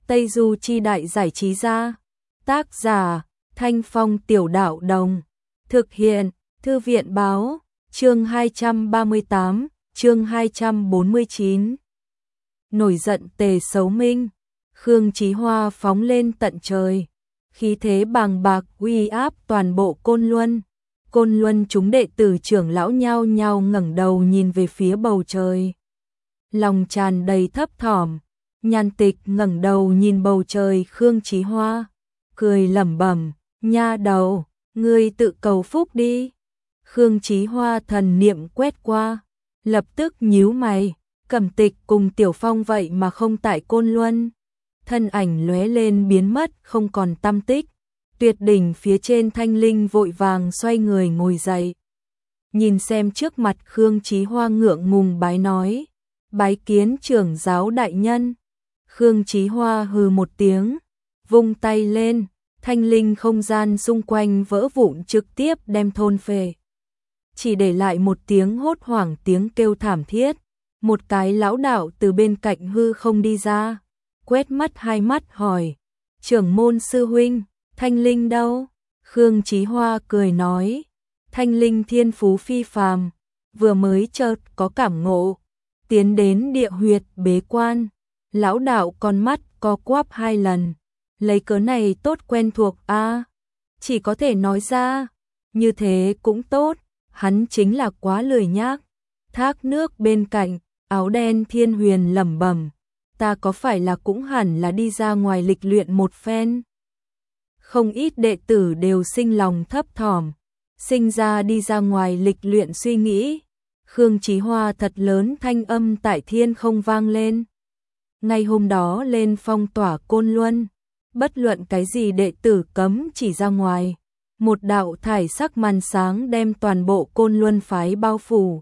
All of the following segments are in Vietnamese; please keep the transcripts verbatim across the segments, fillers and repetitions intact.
Tây Du Chi Đại Giải Trí Gia. Tác giả Thanh Phong Tiểu Đạo Đồng. Thực hiện Thư viện Báo. Chương hai trăm ba mươi tám, chương hai trăm bốn mươi chín. Nổi giận Tề Sấu Minh. Khương Chí Hoa phóng lên tận trời, khí thế bàng bạc uy áp toàn bộ Côn Luân. Côn Luân chúng đệ tử trưởng lão nhao nhao ngẩng đầu nhìn về phía bầu trời, lòng tràn đầy thấp thỏm. Nhan Tịch ngẩng đầu nhìn bầu trời Khương Chí Hoa, cười lẩm bẩm, nha đầu, ngươi tự cầu phúc đi. Khương Chí Hoa thần niệm quét qua, lập tức nhíu mày, Cẩm Tịch cùng Tiểu Phong vậy mà không tại Côn Luân. Thân ảnh lóe lên biến mất không còn tăm tích. Tuyệt đỉnh phía trên Thanh Linh vội vàng xoay người ngồi dậy, nhìn xem trước mặt Khương Chí Hoa ngượng ngùng bái nói, bái kiến trưởng giáo đại nhân. Khương Chí Hoa hừ một tiếng, vung tay lên, Thanh Linh không gian xung quanh vỡ vụn trực tiếp đem thôn phệ, chỉ để lại một tiếng hốt hoảng tiếng kêu thảm thiết. Một cái lão đạo từ bên cạnh hư không đi ra, quét mắt hai mắt hỏi, trưởng môn sư huynh, Thanh Linh đâu? Khương Chí Hoa cười nói, Thanh Linh thiên phú phi phàm, vừa mới chợt có cảm ngộ, tiến đến địa huyệt bế quan. Lão đạo con mắt co quắp hai lần, lấy cớ này tốt quen thuộc a, à, chỉ có thể nói ra, như thế cũng tốt, hắn chính là quá lười nhác. Thác nước bên cạnh, áo đen Thiên Huyền lẩm bẩm, ta có phải là cũng hẳn là đi ra ngoài lịch luyện một phen. Không ít đệ tử đều sinh lòng thấp thỏm, sinh ra đi ra ngoài lịch luyện suy nghĩ. Khương Chí Hoa thật lớn thanh âm tại thiên không vang lên. Ngày hôm đó lên phong tỏa Côn Luân, bất luận cái gì đệ tử cấm chỉ ra ngoài. Một đạo thải sắc màn sáng đem toàn bộ Côn Luân phái bao phủ,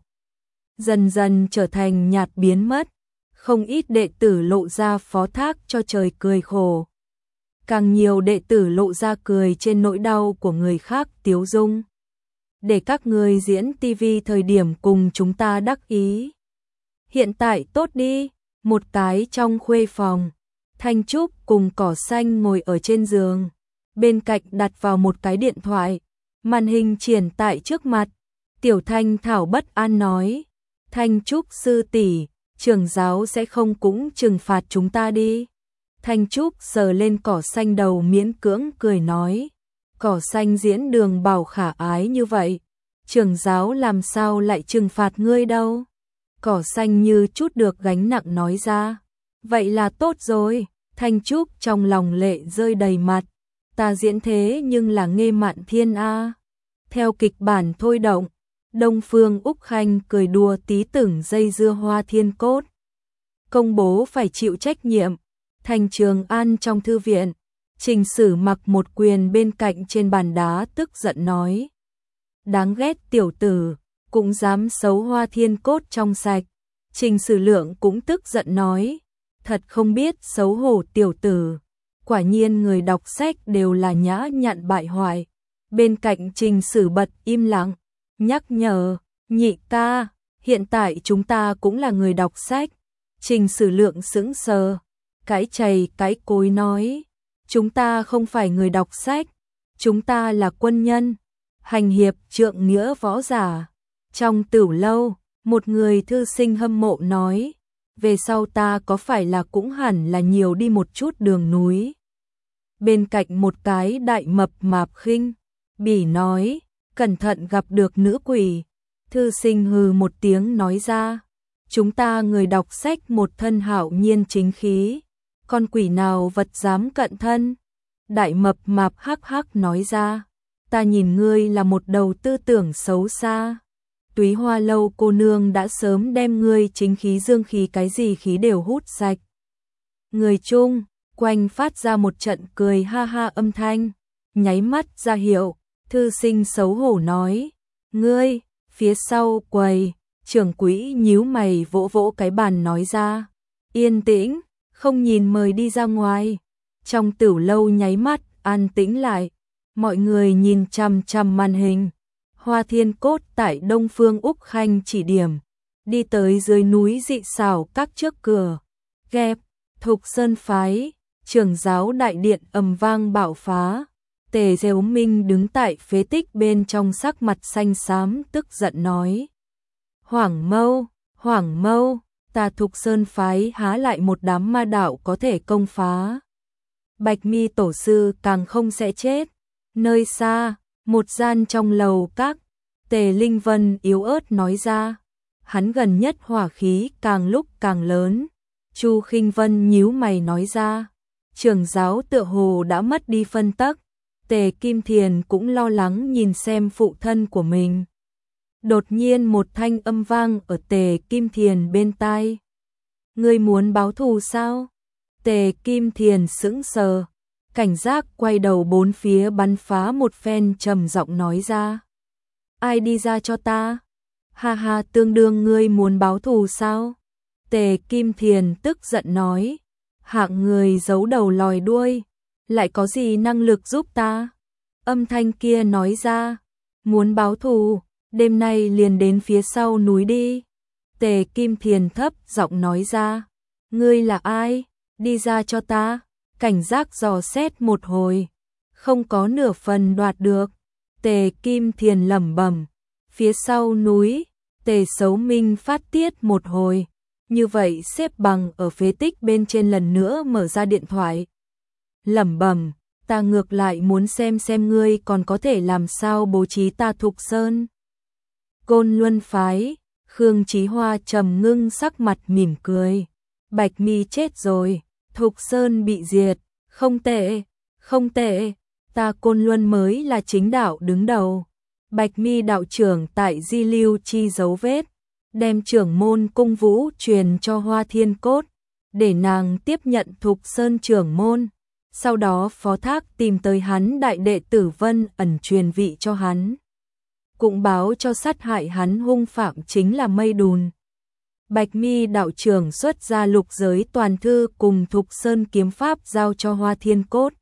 dần dần trở thành nhạt biến mất. Không ít đệ tử lộ ra phó thác cho trời cười khổ, càng nhiều đệ tử lộ ra cười trên nỗi đau của người khác tiếu dung. Để các người diễn tivi thời điểm cùng chúng ta đắc ý. Hiện tại tốt đi. Một cái trong khuê phòng, Thanh Trúc cùng Cỏ Xanh ngồi ở trên giường, bên cạnh đặt vào một cái điện thoại, màn hình triển tại trước mặt. Tiểu Thanh Thảo bất an nói, Thanh Trúc sư tỷ, trưởng giáo sẽ không cũng trừng phạt chúng ta đi. Thanh Trúc sờ lên Cỏ Xanh đầu miễn cưỡng cười nói, Cỏ Xanh diễn đường bảo khả ái như vậy, trưởng giáo làm sao lại trừng phạt ngươi đâu. Cỏ Xanh như chút được gánh nặng nói ra, vậy là tốt rồi. Thanh Trúc trong lòng lệ rơi đầy mặt, ta diễn thế nhưng là Nghê Mạn Thiên a. Theo kịch bản thôi động, Đông Phương Úc Khanh cười đùa tí tưởng dây dưa Hoa Thiên Cốt, công bố phải chịu trách nhiệm. Thành Trường An trong thư viện, Trình Sử mặc một quyền bên cạnh trên bàn đá tức giận nói, đáng ghét tiểu tử, cũng dám xấu Hoa Thiên Cốt trong sạch. Trình Sử Lượng cũng tức giận nói, thật không biết xấu hổ tiểu tử, quả nhiên người đọc sách đều là nhã nhặn bại hoại. Bên cạnh Trình Sử bật im lặng, nhắc nhở, nhị ca, hiện tại chúng ta cũng là người đọc sách. Trình Sử Lượng sững sờ, cái chày cái cối nói, chúng ta không phải người đọc sách, chúng ta là quân nhân, hành hiệp trượng nghĩa võ giả. Trong tửu lâu, một người thư sinh hâm mộ nói, về sau ta có phải là cũng hẳn là nhiều đi một chút đường núi. Bên cạnh một cái đại mập mạp khinh bỉ nói, cẩn thận gặp được nữ quỷ. Thư sinh hừ một tiếng nói ra, chúng ta người đọc sách một thân hạo nhiên chính khí, con quỷ nào vật dám cận thân. Đại mập mạp hắc hắc nói ra, ta nhìn ngươi là một đầu tư tưởng xấu xa. Túy Hoa lâu cô nương đã sớm đem ngươi chính khí dương khí cái gì khí đều hút sạch. Người chung quanh phát ra một trận cười ha ha âm thanh, nháy mắt ra hiệu. Thư sinh xấu hổ nói, ngươi, phía sau quầy, trưởng quỹ nhíu mày vỗ vỗ cái bàn nói ra, yên tĩnh, không nhìn mời đi ra ngoài. Trong tửu lâu nháy mắt an tĩnh lại, mọi người nhìn chằm chằm màn hình. Hoa Thiên Cốt tại Đông Phương Úc Khanh chỉ điểm, đi tới dưới núi dị xảo các trước cửa, ghép, Thục Sơn phái, Trưởng giáo đại điện ầm vang bạo phá. Tề Diếu Minh đứng tại phế tích bên trong, sắc mặt xanh xám tức giận nói: Hoảng Mâu, Hoảng Mâu, ta Thục Sơn phái há lại một đám ma đạo có thể công phá. Bạch Mi tổ sư càng không sẽ chết. Nơi xa, một gian trong lầu các, Tề Linh Vân yếu ớt nói ra. Hắn gần nhất hỏa khí càng lúc càng lớn. Chu Khinh Vân nhíu mày nói ra, trưởng giáo tựa hồ đã mất đi phân tắc. Tề Kim Thiền cũng lo lắng nhìn xem phụ thân của mình. Đột nhiên một thanh âm vang ở Tề Kim Thiền bên tai. Ngươi muốn báo thù sao? Tề Kim Thiền sững sờ, cảnh giác quay đầu bốn phía bắn phá một phen, trầm giọng nói ra. Ai đi ra cho ta? Ha ha, tương đương ngươi muốn báo thù sao? Tề Kim Thiền tức giận nói. Hạng người giấu đầu lòi đuôi, lại có gì năng lực giúp ta? Âm thanh kia nói ra. Muốn báo thù, đêm nay liền đến phía sau núi đi. Tề Kim Thiền thấp giọng nói ra. Ngươi là ai? Đi ra cho ta. Cảnh giác dò xét một hồi, không có nửa phần đoạt được. Tề Kim Thiền lẩm bẩm. Phía sau núi, Tề Sấu Minh phát tiết một hồi. Như vậy xếp bằng ở phế tích bên trên, lần nữa mở ra điện thoại. Lẩm bẩm, ta ngược lại muốn xem xem ngươi còn có thể làm sao bố trí ta Thục Sơn. Côn Luân phái, Khương Chí Hoa trầm ngưng sắc mặt mỉm cười. Bạch Mi chết rồi, Thục Sơn bị diệt, không tệ, không tệ, ta Côn Luân mới là chính đạo đứng đầu. Bạch Mi đạo trưởng tại Di Lưu Chi dấu vết, đem trưởng môn cung vũ truyền cho Hoa Thiên Cốt, để nàng tiếp nhận Thục Sơn trưởng môn, sau đó phó thác tìm tới hắn đại đệ tử Vân ẩn truyền vị cho hắn. Cũng báo cho sát hại hắn hung phạm chính là Mây Đùn. Bạch Mi đạo trưởng xuất ra lục giới toàn thư cùng Thục Sơn kiếm pháp giao cho Hoa Thiên Cốt,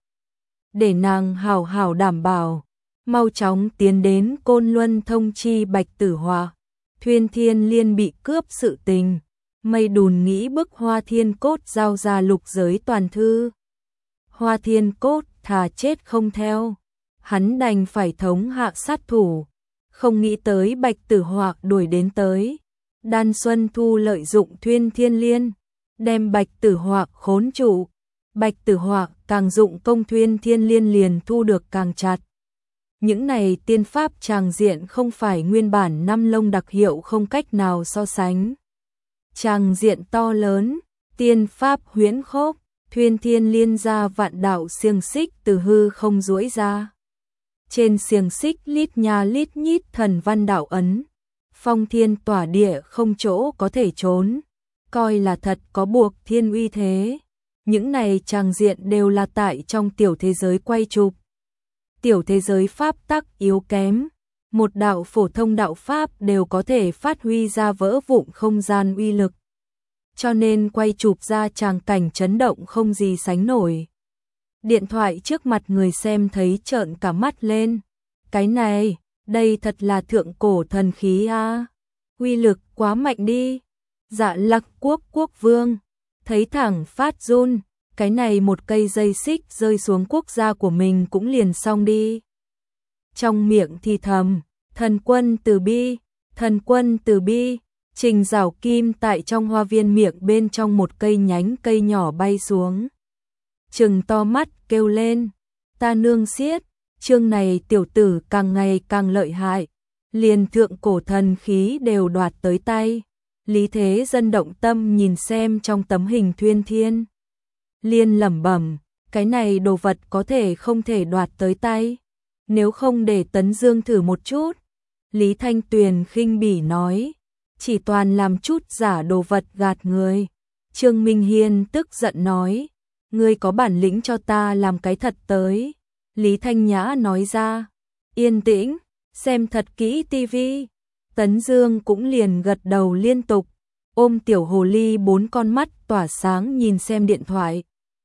để nàng hảo hảo đảm bảo, mau chóng tiến đến Côn Luân thông chi Bạch Tử Họa, Thuyên Thiên Liên bị cướp sự tình. Mây Đùn nghĩ bức Hoa Thiên Cốt giao ra lục giới toàn thư. Hoa Thiên Cốt thà chết không theo, hắn đành phải thống hạ sát thủ, không nghĩ tới Bạch Tử Họa đuổi đến tới. Đan Xuân Thu lợi dụng Thuyên Thiên Liên, đem Bạch Tử Họa khốn trụ. Bạch Tử Họa càng dụng công Thuyên Thiên Liên liền thu được càng chặt. Những này tiên pháp tràng diện không phải nguyên bản năm lông đặc hiệu không cách nào so sánh. Tràng diện to lớn, tiên pháp huyễn khốc, Thuyên Thiên Liên ra vạn đạo xiềng xích từ hư không duỗi ra. Trên xiềng xích lít nha lít nhít thần văn đạo ấn. Phong thiên tỏa địa, không chỗ có thể trốn, coi là thật có buộc thiên uy thế. Những này tràng diện đều là tại trong tiểu thế giới quay chụp. Tiểu thế giới pháp tắc yếu kém, một đạo phổ thông đạo pháp đều có thể phát huy ra vỡ vụn không gian uy lực. Cho nên quay chụp ra tràng cảnh chấn động không gì sánh nổi. Điện thoại trước mặt người xem thấy trợn cả mắt lên. Cái này, đây thật là thượng cổ thần khí a, uy lực quá mạnh đi. Dạ Lặc Quốc quốc vương thấy thẳng phát run, cái này một cây dây xích rơi xuống quốc gia của mình cũng liền xong đi. Trong miệng thì thầm, thần quân từ bi, thần quân từ bi. Trình Giảo Kim tại trong hoa viên miệng bên trong một cây nhánh cây nhỏ bay xuống, trừng to mắt kêu lên, ta nương xiết. Chương này tiểu tử càng ngày càng lợi hại, liền thượng cổ thần khí đều đoạt tới tay. Lý Thế Dân động tâm nhìn xem trong tấm hình Thuyên Thiên Liên, lẩm bẩm, cái này đồ vật có thể không thể đoạt tới tay, nếu không để Tấn Dương thử một chút. Lý Thanh Tuyền khinh bỉ nói, chỉ toàn làm chút giả đồ vật gạt người. Trương Minh Hiên tức giận nói, ngươi có bản lĩnh cho ta làm cái thật tới. Lý Thanh Nhã nói ra, yên tĩnh, xem thật kỹ tivi. Tấn Dương cũng liền gật đầu liên tục, ôm tiểu hồ ly bốn con mắt tỏa sáng nhìn xem điện thoại.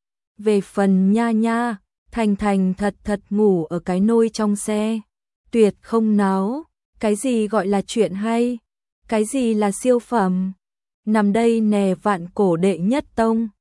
Về phần Nha Nha, thành thành thật thật ngủ ở cái nôi trong xe, tuyệt không náo. Cái gì gọi là chuyện hay, cái gì là siêu phẩm, nằm đây nè vạn cổ đệ nhất tông.